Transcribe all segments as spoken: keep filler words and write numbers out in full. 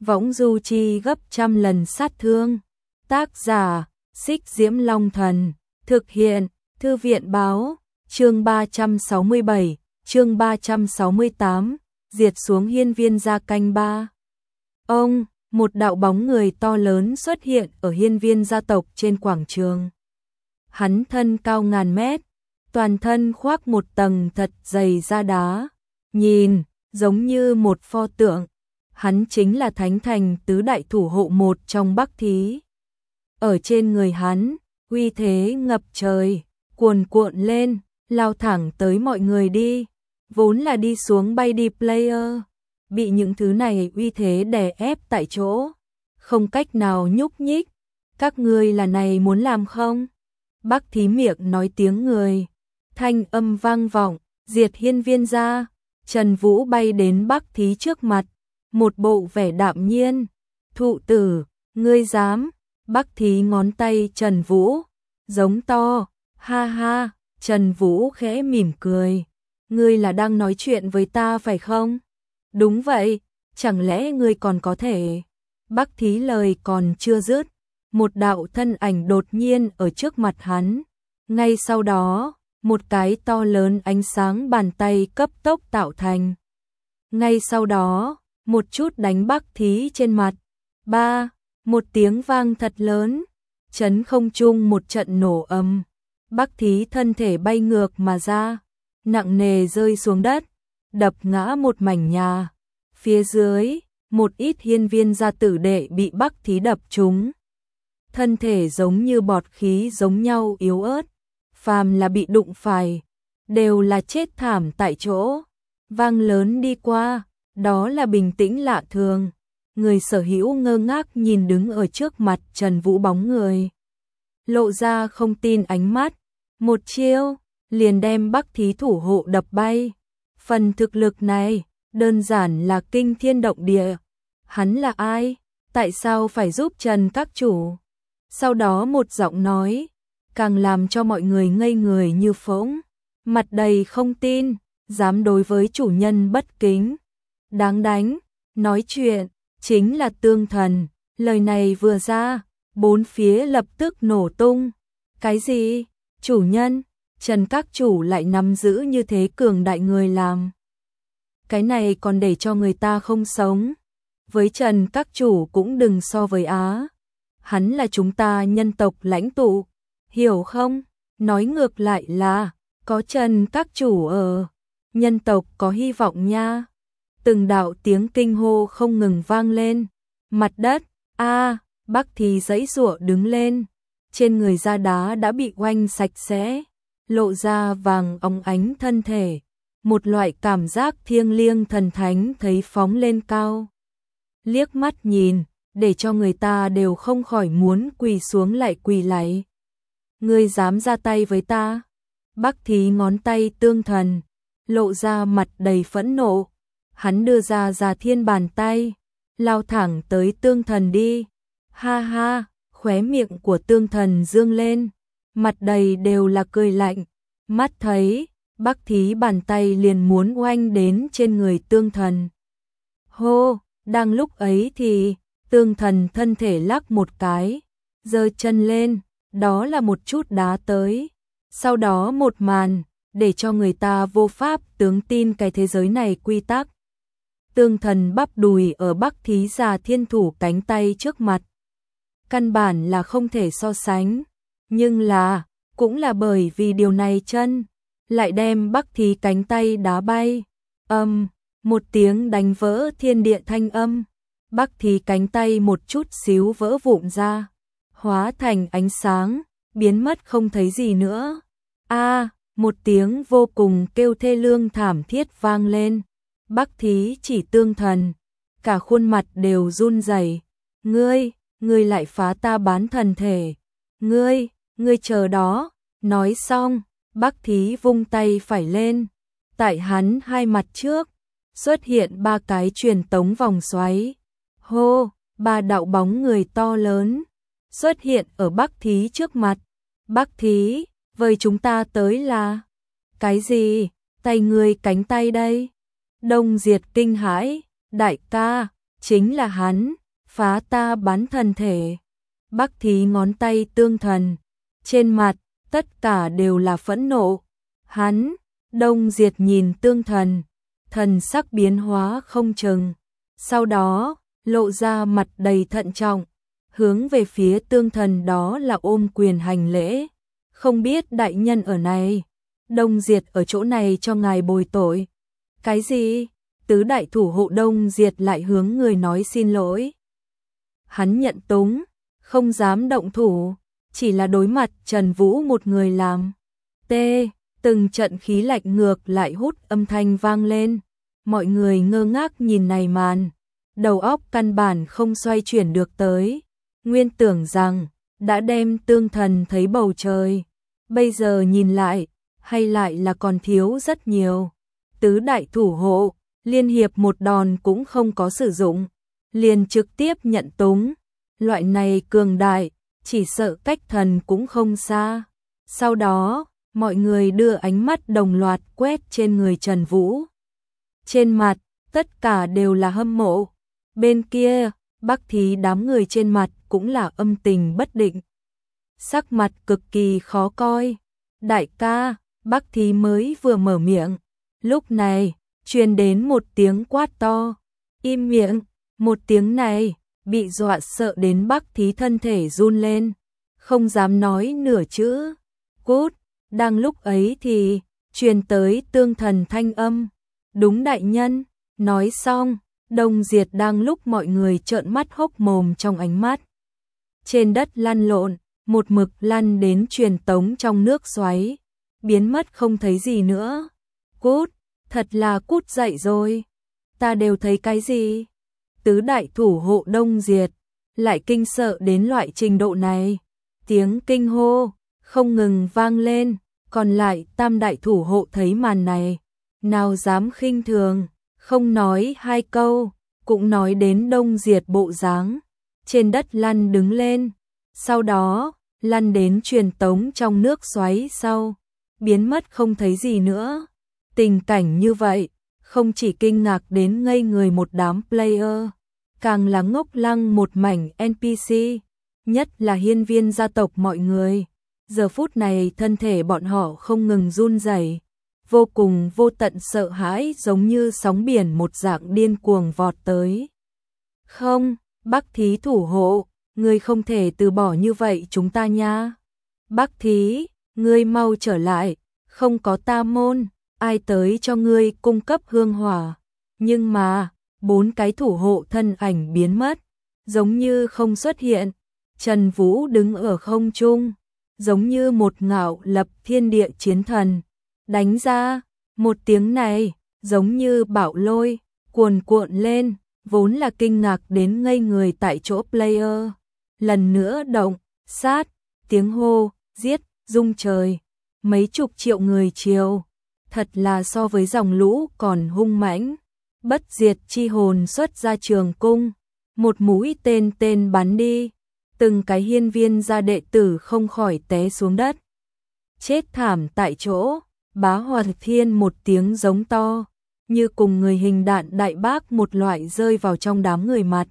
võng du chi gấp trăm lần sát thương. Tác giả, Xích Diễm Long Thần, thực hiện, Thư viện báo, chương ba trăm sáu mươi bảy, chương ba trăm sáu mươi tám, diệt xuống hiên viên gia canh ba. Ông, một đạo bóng người to lớn xuất hiện ở hiên viên gia tộc trên quảng trường. Hắn thân cao ngàn mét, toàn thân khoác một tầng thật dày da đá, nhìn giống như một pho tượng. Hắn chính là Thánh Thành tứ đại thủ hộ một trong Bắc Thí. Ở trên người hắn, uy thế ngập trời, cuồn cuộn lên, lao thẳng tới mọi người đi. Vốn là đi xuống bay đi player, bị những thứ này uy thế đè ép tại chỗ, không cách nào nhúc nhích. Các ngươi là này muốn làm không? Bắc Thí miệng nói tiếng người, thanh âm vang vọng, diệt hiên viên gia. Trần Vũ bay đến Bắc Thí trước mặt, một bộ vẻ đạm nhiên. Thụ tử, ngươi dám? Bắc Thí ngón tay Trần Vũ, giống to, ha ha. Trần Vũ khẽ mỉm cười, ngươi là đang nói chuyện với ta phải không? Đúng vậy, chẳng lẽ ngươi còn có thể? Bắc Thí lời còn chưa dứt, một đạo thân ảnh đột nhiên ở trước mặt hắn. Ngay sau đó, một cái to lớn ánh sáng bàn tay cấp tốc tạo thành. Ngay sau đó, một chút đánh Bắc Thí trên mặt. Ba, một tiếng vang thật lớn, chấn không trung một trận nổ ầm. Bắc Thí thân thể bay ngược mà ra, nặng nề rơi xuống đất, đập ngã một mảnh nhà. Phía dưới, một ít hiên viên gia tử đệ bị Bắc Thí đập trúng. Thân thể giống như bọt khí giống nhau yếu ớt, phàm là bị đụng phải, đều là chết thảm tại chỗ. Vang lớn đi qua, đó là bình tĩnh lạ thường. Người sở hữu ngơ ngác nhìn đứng ở trước mặt Trần Vũ bóng người, lộ ra không tin ánh mắt. Một chiêu, liền đem Bắc Thí thủ hộ đập bay. Phần thực lực này, đơn giản là kinh thiên động địa. Hắn là ai? Tại sao phải giúp Trần các chủ? Sau đó một giọng nói, càng làm cho mọi người ngây người như phỗng, mặt đầy không tin, dám đối với chủ nhân bất kính. Đáng đánh, nói chuyện, chính là Tương Thần. Lời này vừa ra, bốn phía lập tức nổ tung. Cái gì? Chủ nhân, Trần các chủ lại nắm giữ như thế cường đại người làm. Cái này còn để cho người ta không sống. Với Trần các chủ cũng đừng so với Á. Hắn là chúng ta nhân tộc lãnh tụ, hiểu không? Nói ngược lại là, có Trần các chủ ở, nhân tộc có hy vọng nha. Từng đạo tiếng kinh hô không ngừng vang lên. Mặt đất, a à, Bắc Thí giãy giụa đứng lên. Trên người da đá đã bị oanh sạch sẽ, lộ ra vàng óng ánh thân thể. Một loại cảm giác thiêng liêng thần thánh thấy phóng lên cao. Liếc mắt nhìn, để cho người ta đều không khỏi muốn quỳ xuống lại quỳ lạy. Ngươi dám ra tay với ta? Bắc Thí ngón tay Tương Thần, lộ ra mặt đầy phẫn nộ. Hắn đưa ra Già Thiên bàn tay, lao thẳng tới Tương Thần đi. Ha ha, khóe miệng của Tương Thần dương lên, mặt đầy đều là cười lạnh. Mắt thấy, Bắc Thí bàn tay liền muốn oanh đến trên người Tương Thần. Hô, đang lúc ấy thì, Tương Thần thân thể lắc một cái, giơ chân lên, đó là một chút đá tới. Sau đó một màn, để cho người ta vô pháp tướng tin cái thế giới này quy tắc. Tương Thần bắp đùi ở Bắc Thí Già Thiên thủ cánh tay trước mặt. Căn bản là không thể so sánh, nhưng là, cũng là bởi vì điều này chân, lại đem Bắc Thí cánh tay đá bay. Âm, một tiếng đánh vỡ thiên địa thanh âm. Bắc Thí cánh tay một chút xíu vỡ vụn ra, hóa thành ánh sáng, biến mất không thấy gì nữa. A, một tiếng vô cùng kêu thê lương thảm thiết vang lên. Bắc Thí chỉ Tương Thần, cả khuôn mặt đều run rẩy. Ngươi, ngươi lại phá ta bán thần thể. Ngươi, ngươi chờ đó. Nói xong, Bắc Thí vung tay phải lên. Tại hắn hai mặt trước, xuất hiện ba cái truyền tống vòng xoáy. Hô, ba đạo bóng người to lớn xuất hiện ở Bắc Thí trước mặt. Bắc Thí, với chúng ta tới là cái gì? Tay người cánh tay đây. Đông Diệt kinh hãi, đại ca, chính là hắn, phá ta bán thần thể. Bắc Thí ngón tay tương thần, trên mặt, tất cả đều là phẫn nộ. Hắn, Đông Diệt nhìn tương thần, thần sắc biến hóa không chừng. Sau đó, lộ ra mặt đầy thận trọng, hướng về phía tương thần đó là ôm quyền hành lễ. Không biết đại nhân ở này, Đông Diệt ở chỗ này cho ngài bồi tội. Cái gì? Tứ đại thủ hộ Đông Diệt lại hướng người nói xin lỗi. Hắn nhận túng, không dám động thủ, chỉ là đối mặt Trần Vũ một người làm. T, từng trận khí lạnh ngược lại hút âm thanh vang lên. Mọi người ngơ ngác nhìn này màn, đầu óc căn bản không xoay chuyển được tới. Nguyên tưởng rằng đã đem tương thần thấy bầu trời, bây giờ nhìn lại, hay lại là còn thiếu rất nhiều. Tứ đại thủ hộ, liên hiệp một đòn cũng không có sử dụng, liền trực tiếp nhận túng. Loại này cường đại, chỉ sợ cách thần cũng không xa. Sau đó, mọi người đưa ánh mắt đồng loạt quét trên người Trần Vũ. Trên mặt, tất cả đều là hâm mộ. Bên kia, Bắc Thí đám người trên mặt cũng là âm tình bất định. Sắc mặt cực kỳ khó coi. Đại ca, Bắc Thí mới vừa mở miệng. Lúc này, truyền đến một tiếng quát to. Im miệng, một tiếng này, bị dọa sợ đến Bắc Thí thân thể run lên. Không dám nói nửa chữ. Cút, đang lúc ấy thì, truyền tới tương thần thanh âm. Đúng đại nhân, nói xong, Đông Diệt đang lúc mọi người trợn mắt hốc mồm trong ánh mắt. Trên đất lăn lộn, một mực lăn đến truyền tống trong nước xoáy, biến mất không thấy gì nữa. Cút, thật là cút dậy rồi. Ta đều thấy cái gì? Tứ đại thủ hộ Đông Diệt, lại kinh sợ đến loại trình độ này. Tiếng kinh hô, không ngừng vang lên, còn lại tam đại thủ hộ thấy màn này. Nào dám khinh thường, không nói hai câu, cũng nói đến Đông Diệt bộ dáng. Trên đất lăn đứng lên, sau đó, lăn đến truyền tống trong nước xoáy sau, biến mất không thấy gì nữa. Tình cảnh như vậy, không chỉ kinh ngạc đến ngây người một đám player, càng là ngốc lăng một mảnh en pê xê, nhất là hiên viên gia tộc mọi người. Giờ phút này thân thể bọn họ không ngừng run rẩy, vô cùng vô tận sợ hãi giống như sóng biển một dạng điên cuồng vọt tới. Không, Bắc Thí thủ hộ, ngươi không thể từ bỏ như vậy chúng ta nha. Bắc Thí, ngươi mau trở lại, không có ta môn, ai tới cho ngươi cung cấp hương hỏa. Nhưng mà, bốn cái thủ hộ thân ảnh biến mất, giống như không xuất hiện. Trần Vũ đứng ở không trung, giống như một ngạo lập thiên địa chiến thần. Đánh ra, một tiếng này, giống như bão lôi, cuồn cuộn lên, vốn là kinh ngạc đến ngây người tại chỗ player. Lần nữa động, sát, tiếng hô, giết, rung trời, mấy chục triệu người chiều. Thật là so với dòng lũ còn hung mãnh. Bất diệt chi hồn xuất ra trường cung, một mũi tên tên bắn đi, từng cái hiên viên gia đệ tử không khỏi té xuống đất. Chết thảm tại chỗ. Bá Hoạt Thiên một tiếng giống to, như cùng người hình đạn đại bác một loại rơi vào trong đám người mặt.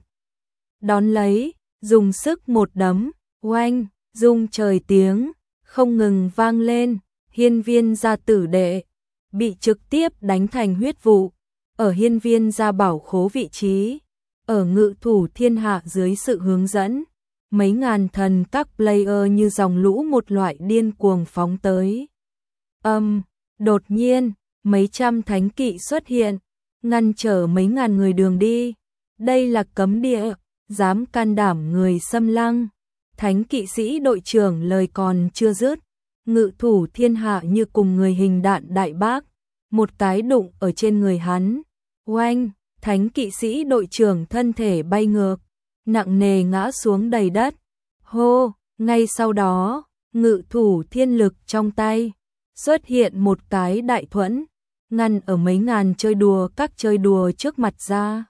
Đón lấy, dùng sức một đấm, oanh, rung trời tiếng, không ngừng vang lên, hiên viên gia tử đệ, bị trực tiếp đánh thành huyết vụ, ở hiên viên gia bảo khố vị trí, ở ngự thủ thiên hạ dưới sự hướng dẫn, mấy ngàn thần các player như dòng lũ một loại điên cuồng phóng tới. Âm, um, đột nhiên, mấy trăm thánh kỵ xuất hiện, ngăn trở mấy ngàn người đường đi. Đây là cấm địa, dám can đảm người xâm lăng. Thánh kỵ sĩ đội trưởng lời còn chưa dứt, ngự thủ thiên hạ như cùng người hình đạn đại bác, một cái đụng ở trên người hắn. Oanh, thánh kỵ sĩ đội trưởng thân thể bay ngược, nặng nề ngã xuống đầy đất. Hô, ngay sau đó, ngự thủ thiên lực trong tay, xuất hiện một cái đại thuẫn, ngăn ở mấy ngàn chơi đùa các chơi đùa trước mặt ra.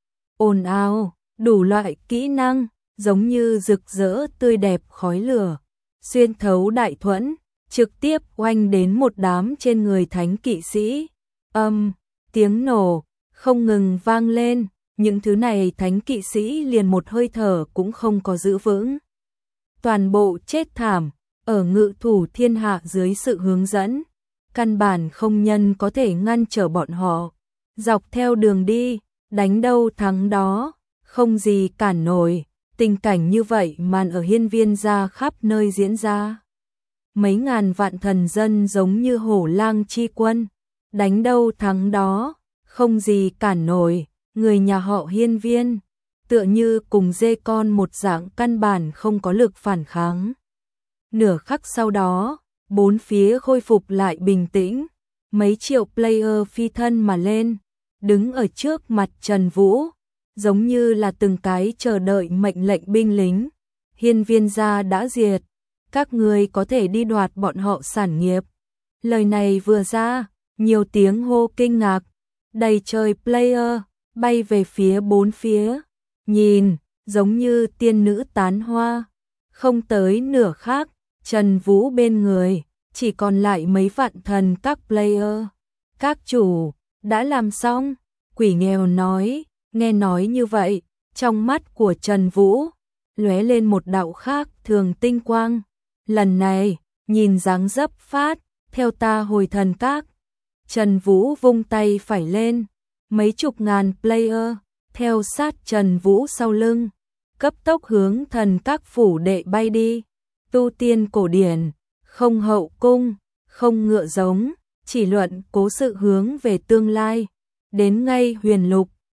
Ồn ào, đủ loại kỹ năng, giống như rực rỡ tươi đẹp khói lửa, xuyên thấu đại thuẫn, trực tiếp oanh đến một đám trên người thánh kỵ sĩ. Âm, tiếng nổ, không ngừng vang lên, những thứ này thánh kỵ sĩ liền một hơi thở cũng không có giữ vững. Toàn bộ chết thảm, ở ngự thủ thiên hạ dưới sự hướng dẫn, căn bản không nhân có thể ngăn trở bọn họ. Dọc theo đường đi, đánh đâu thắng đó, không gì cản nổi, tình cảnh như vậy màn ở hiên viên gia khắp nơi diễn ra. Mấy ngàn vạn thần dân giống như hổ lang chi quân, đánh đâu thắng đó, không gì cản nổi, người nhà họ hiên viên, tựa như cùng dê con một dạng căn bản không có lực phản kháng. Nửa khắc sau đó, bốn phía khôi phục lại bình tĩnh, mấy triệu player phi thân mà lên, đứng ở trước mặt Trần Vũ, giống như là từng cái chờ đợi mệnh lệnh binh lính. Hiên viên gia đã diệt, các người có thể đi đoạt bọn họ sản nghiệp. Lời này vừa ra, nhiều tiếng hô kinh ngạc, đầy trời player bay về phía bốn phía, nhìn giống như tiên nữ tán hoa. Không tới nửa khắc, Trần Vũ bên người chỉ còn lại mấy vạn thần các player. Các chủ đã làm xong, quỷ nghèo nói. Nghe nói như vậy, trong mắt của Trần Vũ lóe lên một đạo khác thường tinh quang. Lần này, nhìn dáng dấp phát, theo ta hồi thần các. Trần Vũ vung tay phải lên, mấy chục ngàn player theo sát Trần Vũ sau lưng, cấp tốc hướng thần các phủ đệ bay đi. Tu tiên cổ điển, không hậu cung, không ngựa giống, chỉ luận cố sự hướng về tương lai. Đến ngay huyền lục,